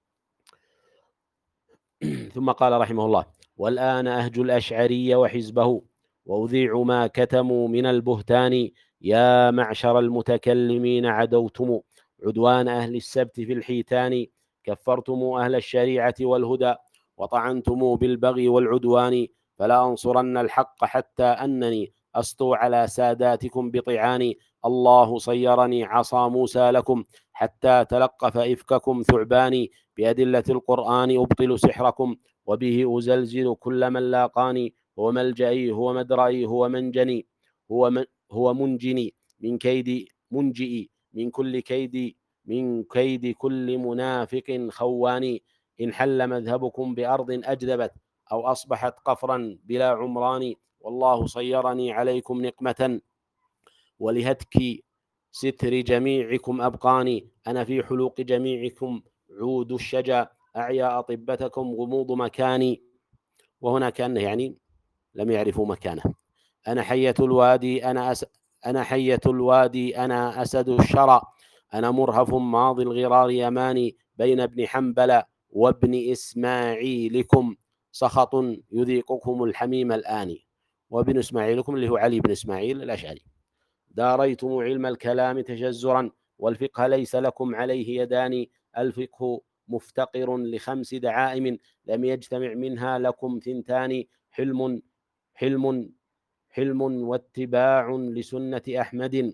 ثم قال رحمه الله: والآن أهج الأشعري وحزبه، وأذيع ما كتموا من البهتان. يا معشر المتكلمين عدوتم عدوان أهل السبت في الحيتان. كفرتم أهل الشريعة والهدى، وطعنتم بالبغي والعدوان. فلا أنصرن الحق حتى أنني أسطو على ساداتكم بطعاني. الله صيرني عصا موسى لكم، حتى تلقف إفككم ثعباني. بأدلة القرآن أبطل سحركم، وبه أزلزل كل من لاقاني. هو ملجئي هو مدرئي هو منجني، هو من هو منجني من كيد منجئي من كل كيد من كيد كل منافق خواني. إن حل مذهبكم بأرض أجدبت، أو أصبحت قفرا بلا عمران. والله صيرني عليكم نقمة، ولهتك ستر جميعكم أبقاني. أنا في حلوق جميعكم عود الشجا، أعيا أطبتكم غموض مكاني. وهنا كأنه يعني لم يعرفوا مكانه. أنا حية الوادي أنا أس... أنا حية الوادي أنا أسد الشرى، أنا مرهف ماضي الغرار يماني بين ابن حنبل وابن إسماعيلكم سخط يذيقكم الحميم الآن. وابن إسماعيلكم اللي هو علي بن إسماعيل الأشعري. داريتم علم الكلام تجزرا والفقه ليس لكم عليه يدان. الفقه مفتقر لخمس دعائم لم يجتمع منها لكم ثنتان. حلم حلم حلم واتباع لسنة أحمد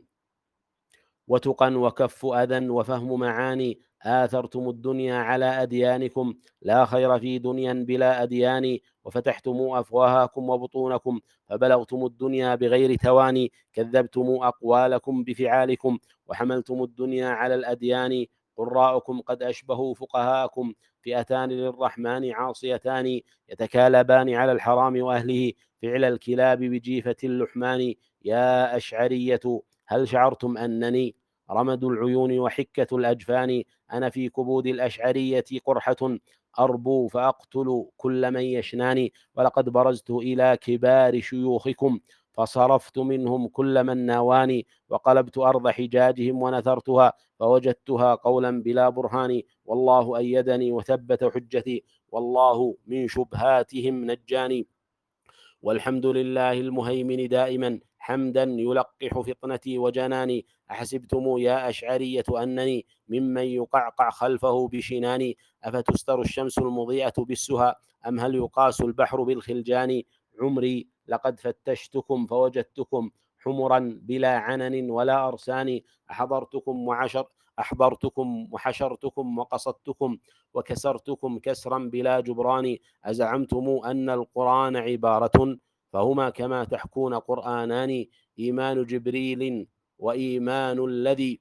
وتقى وكف أذى وفهم معاني. آثرتم الدنيا على أديانكم لا خير في دنيا بلا أديان. وفتحتم أفواهكم وبطونكم فبلغتم الدنيا بغير تواني. كذبتم أقوالكم بفعالكم وحملتم الدنيا على الأديان. قراءكم قد أشبهوا فقهاءكم فئتان للرحمن عاصيتان يتكالبان على الحرام وأهله فعل الكلاب بجيفة اللحمان. يا أشعرية هل شعرتم أنني رمد العيون وحكة الأجفان؟ أنا في كبود الأشعرية قرحة أربو فأقتل كل من يشناني. ولقد برزت إلى كبار شيوخكم فصرفت منهم كل من ناواني. وقلبت أرض حجاجهم ونثرتها فوجدتها قولا بلا برهان. والله أيدني وثبت حجتي والله من شبهاتهم نجاني. والحمد لله المهيمن دائما حمدا يلقح فطنتي وجناني. أحسبتم يا أشعرية أنني ممن يقعقع خلفه بشناني؟ أفتستر الشمس المضيئة بالسهى أم هل يقاس البحر بالخلجان؟ عمري لقد فتشتكم فوجدتكم حمرا بلا عنن ولا أرسان. أحضرتكم وعشر أحضرتكم وحشرتكم وقصدتكم وكسرتكم كسرا بلا جبران. أزعمتم أن القرآن عبارة فهما كما تحكون قرآنان. إيمان جبريل وإيمان الذي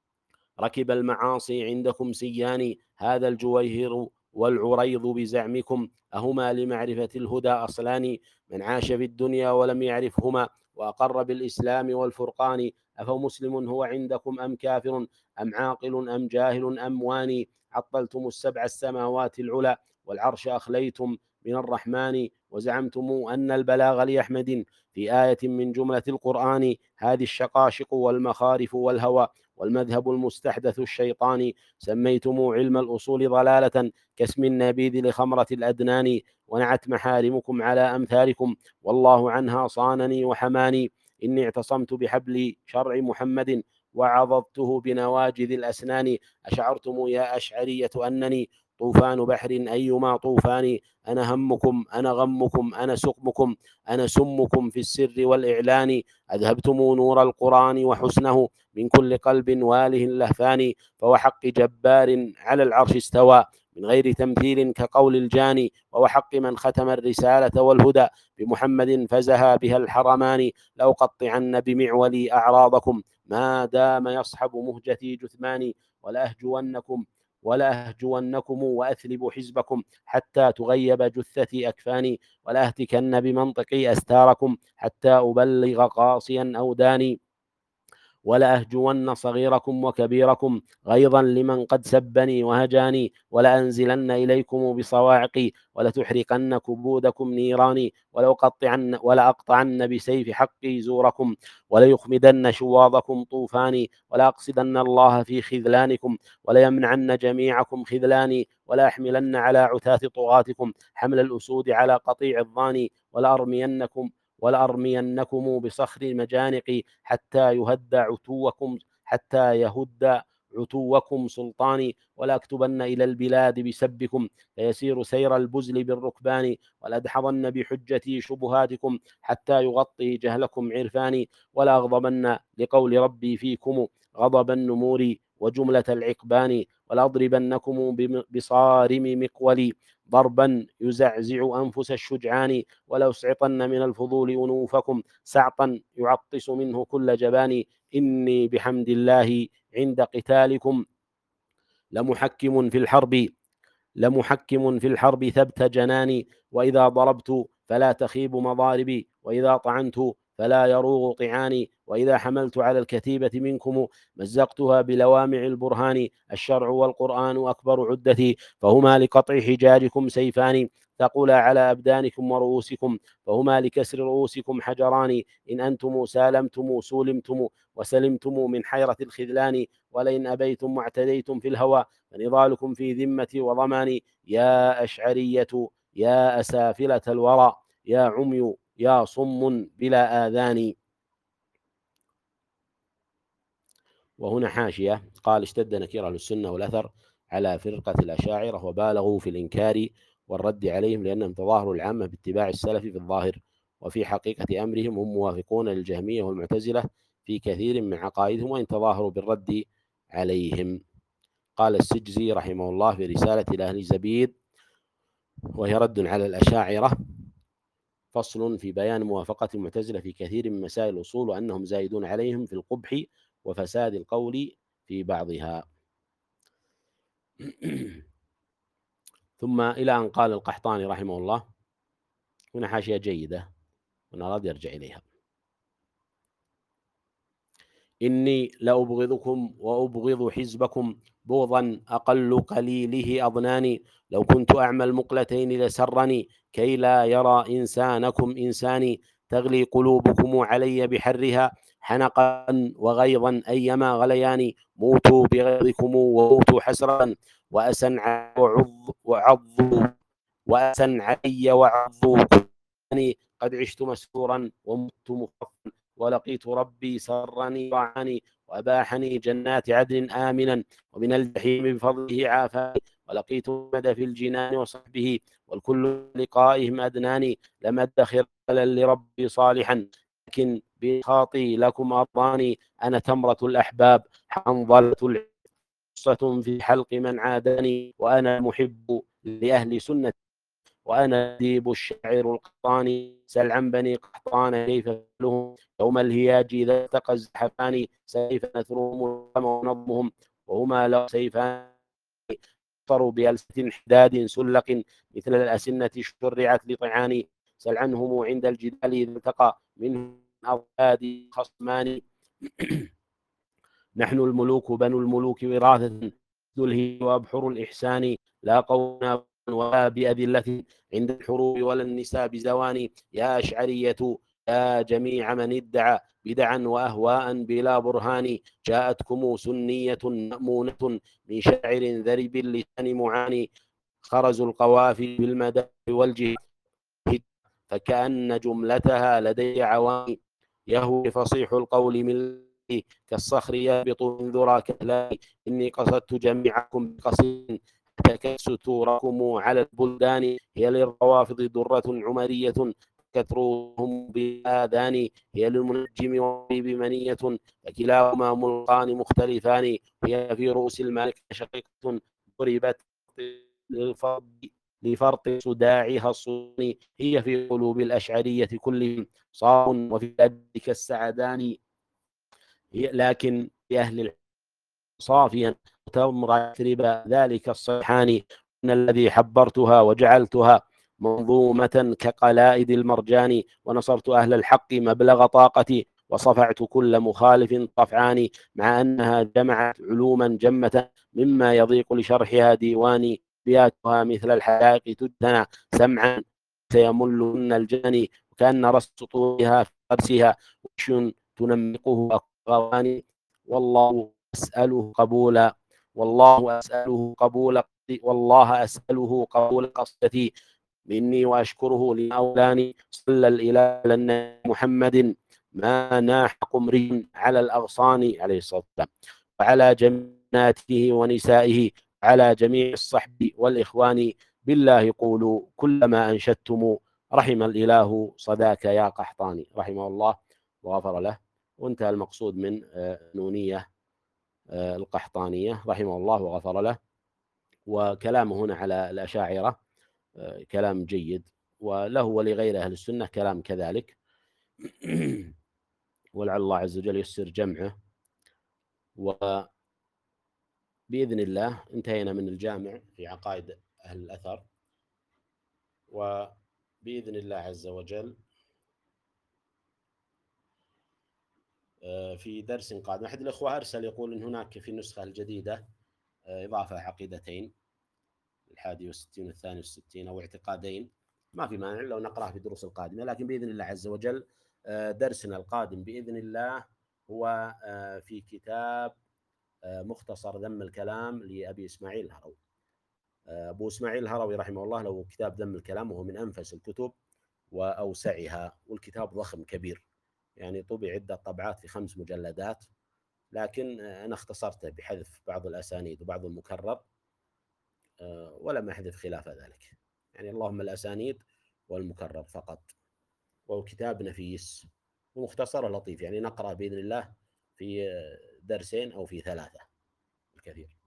ركب المعاصي عندكم سيان. هذا الجويهر والعريض بزعمكم أهما لمعرفة الهدى أصلان. من عاش في الدنيا ولم يعرفهما وأقر بالإسلام والفرقان أفمسلم هو عندكم أم كافر أم عاقل أم جاهل أم واني؟ عطلتم السبع السماوات العلى والعرش أخليتم من الرحمن. وزعمتم أن البلاغ لأحمد في آية من جملة القرآن. هذه الشقاشق والمخارف والهوى والمذهب المستحدث الشيطاني. سميتم علم الأصول ضلالة كاسم النبيذ لخمرة الأدنان. ونعت محارمكم على أمثالكم والله عنها صانني وحماني. إني اعتصمت بحبل شرع محمد وعضضته بنواجذ الأسنان. أشعرتم يا أشعرية أنني طوفان بحر أيما طوفان؟ أنا همكم أنا غمكم أنا سقمكم أنا سمكم في السر والإعلان. أذهبتم نور القرآن وحسنه من كل قلب واله لهفان. فوحق جبار على العرش استوى من غير تمثيل كقول الجاني. ووحق من ختم الرسالة والهدى بمحمد فزها بها الحرمان. لأقطعن بمعولي أعراضكم ما دام يصحب مهجتي جثماني. ولأهجونكم ولأهجونكم وأثلب حزبكم حتى تغيب جثتي أكفاني. ولأهتكن بمنطقي أستاركم حتى أبلغ قاصيا أوداني. ولأهجون صغيركم وكبيركم غيظا لمن قد سبني وهجاني. ولأنزلن إليكم بصواعقي ولتحرقن كبودكم نيراني. ولأقطعن ولأقطعن بسيف حقي زوركم وليخمدن شواظكم طوفاني. ولأقصدن الله في خذلانكم وليمنعن جميعكم خذلاني. ولأحملن على عتاة طغاتكم حمل الأسود على قطيع الضاني. ولأرمينكم ولأرمينكم بصخر مجانقي حتى يهد عتوكم حتى يهد عتوكم سلطاني. ولأكتبن إلى البلاد بسبكم فيسير سير البزل بالركبان. ولأدحضن بحجتي شبهاتكم حتى يغطي جهلكم عرفاني. ولأغضبن لقول ربي فيكم غضب النمور وجملة العقبان. ولأضربنكم بصارم مقولي ضربا يزعزع أنفس الشجعان. ولأسعطن من الفضول أنوفكم سعطا يعطس منه كل جبان. إني بحمد الله عند قتالكم لمحكم في الحرب لمحكم في الحرب ثبت جناني. وإذا ضربت فلا تخيب مضاربي وإذا طعنت فلا يروغ طعاني. وإذا حملت على الكتيبة منكم مزقتها بلوامع البرهان. الشرع والقرآن أكبر عدتي فهما لقطع حجاجكم سيفان. ثقلا على أبدانكم ورؤوسكم، فهما لكسر رؤوسكم حجران، إن أنتم سالمتم سولمتم، وسلمتم من حيرة الخذلان، ولئن أبيتم واعتديتم في الهوى، فنضالكم في ذمتي وضماني. يا أشعرية يا أسافلة الورى، يا عمي يا صم بلا آذان. وهنا حاشية قال: اشتد نكير أهل السنة والأثر على فرقة الأشاعرة، وبالغوا في الإنكار والرد عليهم، لأنهم تظاهروا العامة باتباع السلف في الظاهر، وفي حقيقة أمرهم هم موافقون للجهمية والمعتزلة في كثير من عقائدهم، وإن تظاهروا بالرد عليهم. قال السجزي رحمه الله في رسالة لأهل زبيد، وهي رد على الأشاعرة: فصل في بيان موافقة المعتزلة في كثير من مسائل الأصول، وأنهم زايدون عليهم في القبح وفساد القول في بعضها. ثم إلى أن قال القحطاني رحمه الله، هنا حاشية جيدة ونراد يرجع إليها: إني لأبغضكم وأبغض حزبكم بغضا أقل قليله أظناني، لو كنت أعمى المقلتين لسرني، كي لا يرى إنسانكم إنساني، تغلي قلوبكم علي بحرها حنقا وغيظا أيما غليان، موتوا بغيظكم وموتوا حسرا، وأسن وعضوا وأسن علي وعضوا، قد عشت مسرورا ومت مخفا، ولقيت ربي سرني وعاني، وأباحني جنات عدن آمنا، ومن الجحيم بفضله عافاني، ولقيت مدى في الجنان وصحبه، والكل لقائهم أدناني، لم أدخر لربي صالحا، لكن بخاطي لكم أرضاني، أنا تمرة الأحباب حنظلة قصة في حلق من عاداني، وأنا محب لأهل سنة، وأنا ديب الشاعر القحطاني، سل عن بني قحطان كيف لهم يوم الهياج إذا التقى الزحفان، سيف نثرهم ونظمهم، وهما لو سيفان طروا بألسنة حداد سلق، مثل الأسنة شرعت لطعان، سل عنهم عند الجدال إذا التقى منهم أضداد خصمان. نحن الملوك بنو الملوك وراثة ذله وأبحر الإحسان، لا قونا ولا بأذلة عند الحروب ولا النساء بزوان، يا أشعرية يا جميع من ادعى بدعا وأهواء بلا برهان، جاءتكم سنية مأمونة من شاعر ذرب اللسان معاني، خرزوا القوافي بالمدى والجهاد، فكأن جملتها لدي عواني، يهوي فصيح القول من كالصخر يهبط من ذرى كهلاء، إني قصدت جميعكم بقصد تكست ستوركم على البلدان، هي للروافض درة عمرية كثرهم بالآذان، هي للمنجم والطيب منية، فكلاهما ملقان مختلفان، هي في رؤوس الملك شقيقة ضربت للفضل لفرط صداعها الصوني، هي في قلوب الأشعرية كلهم صار، وفي ذلك السعدان، لكن لأهل صافيا تمر ربا ذلك الصيحان، إن الذي حبرتها وجعلتها منظومة كقلائد المرجان، ونصرت أهل الحق مبلغ طاقتي، وصفعت كل مخالف طفعان، مع أنها جمعت علوما جمة مما يضيق لشرحها ديواني، بياتها مثل الحدائق تجتنى سمعا سيملهن الجاني، وكأن رص طولها في فرسها وش تنمقه أغواني، والله أسأله قبولا والله أسأله قبول والله أسأله قبول قصدتي مني، وأشكره لما أولاني، صلى الإله على محمد ما ناح قمري على الأغصان عليه الصلاة والسلام، وعلى جناته ونسائه، على جميع الصحب والإخوان، بالله قولوا كل ما أنشدتم، رحم الإله صداك يا قحطاني. رحمه الله وغفر له. وانتهى المقصود من نونية القحطانية رحمه الله وغفر له. وكلامه هنا على الأشاعرة كلام جيد، وله ولغير أهل السنة كلام كذلك، ولعل الله عز وجل يسر جمعه. وبإذن الله انتهينا من الجامع في عقائد أهل الأثر، وبإذن الله عز وجل في درس قادم. أحد الأخوة أرسل يقول إن هناك في النسخة الجديدة إضافة عقيدتين، الحادي والستين والثاني والستين أو اعتقادين، ما في مانع لو نقرأ في الدروس القادمة. لكن بإذن الله عز وجل درسنا القادم بإذن الله هو في كتاب مختصر ذم الكلام لأبي إسماعيل الهروي. أبو إسماعيل الهروي رحمه الله له كتاب ذم الكلام، وهو من أنفس الكتب وأوسعها، والكتاب ضخم كبير، يعني طبع عدة طبعات في خمس مجلدات، لكن أنا اختصرته بحذف بعض الأسانيد وبعض المكرر، ولم أحذف خلاف ذلك، يعني اللهم الأسانيد والمكرر فقط. وهو كتاب نفيس ومختصر لطيف، يعني نقرأ بإذن الله في درسين أو في ثلاثة الكثير.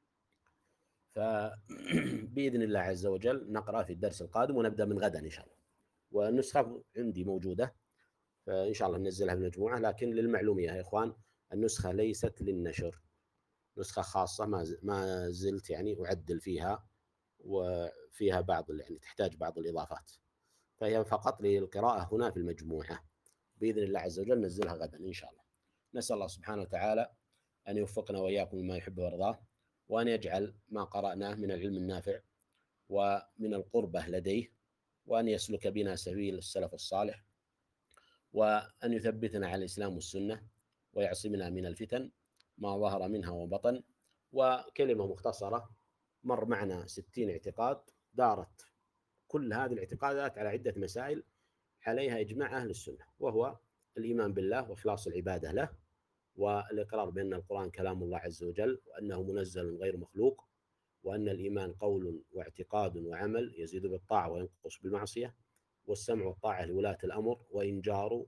فبإذن الله عز وجل نقرأ في الدرس القادم، ونبدأ من غدا إن شاء الله. والنسخة عندي موجودة، فإن شاء الله ننزلها بالمجموعة. لكن للمعلومة يا إخوان، النسخة ليست للنشر، نسخة خاصة ما ما زلت يعني أعدل فيها، وفيها بعض يعني تحتاج بعض الإضافات، فهي فقط للقراءة هنا في المجموعة. بإذن الله عز وجل ننزلها غدا إن شاء الله. نسأل الله سبحانه وتعالى أن يوفقنا وإياكم لما يحب ويرضاه، وأن يجعل ما قرأناه من العلم النافع ومن القربة لديه، وأن يسلك بنا سبيل السلف الصالح، وأن يثبتنا على الإسلام والسنة، ويعصمنا من الفتن ما ظهر منها وبطن. وكلمة مختصرة، مر معنا ستين اعتقاد، دارت كل هذه الاعتقادات على عدة مسائل عليها إجماع أهل السنة، وهو الإيمان بالله وإخلاص العبادة له، والإقرار بأن القرآن كلام الله عز وجل، وأنه منزل غير مخلوق، وأن الإيمان قول واعتقاد وعمل يزيد بالطاعة وينقص بالمعصية، والسمع والطاعة لولاة الأمر وإن جاروا،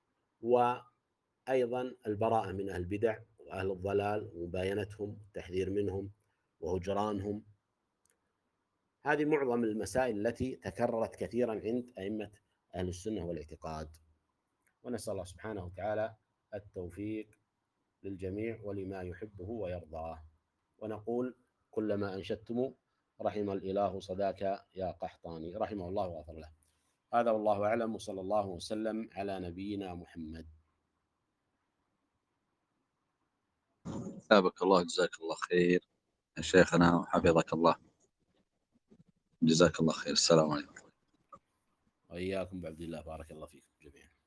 وأيضا البراءة من أهل البدع وأهل الضلال ومباينتهم والتحذير منهم وهجرانهم. هذه معظم المسائل التي تكررت كثيرا عند أئمة أهل السنة والاعتقاد، ونسأل الله سبحانه وتعالى التوفيق للجميع ولما يحبه ويرضاه. ونقول كلما أنشدتم رحم الإله صداك يا قحطاني، رحمه الله وغفر له. هذا والله أعلم، وصلى الله وسلم على نبينا محمد. ثابك الله، جزاك الله خير يا شيخنا وحفظك الله، جزاك الله خير. السلام عليكم. وإياكم بعبد الله، بارك الله فيكم جميعا.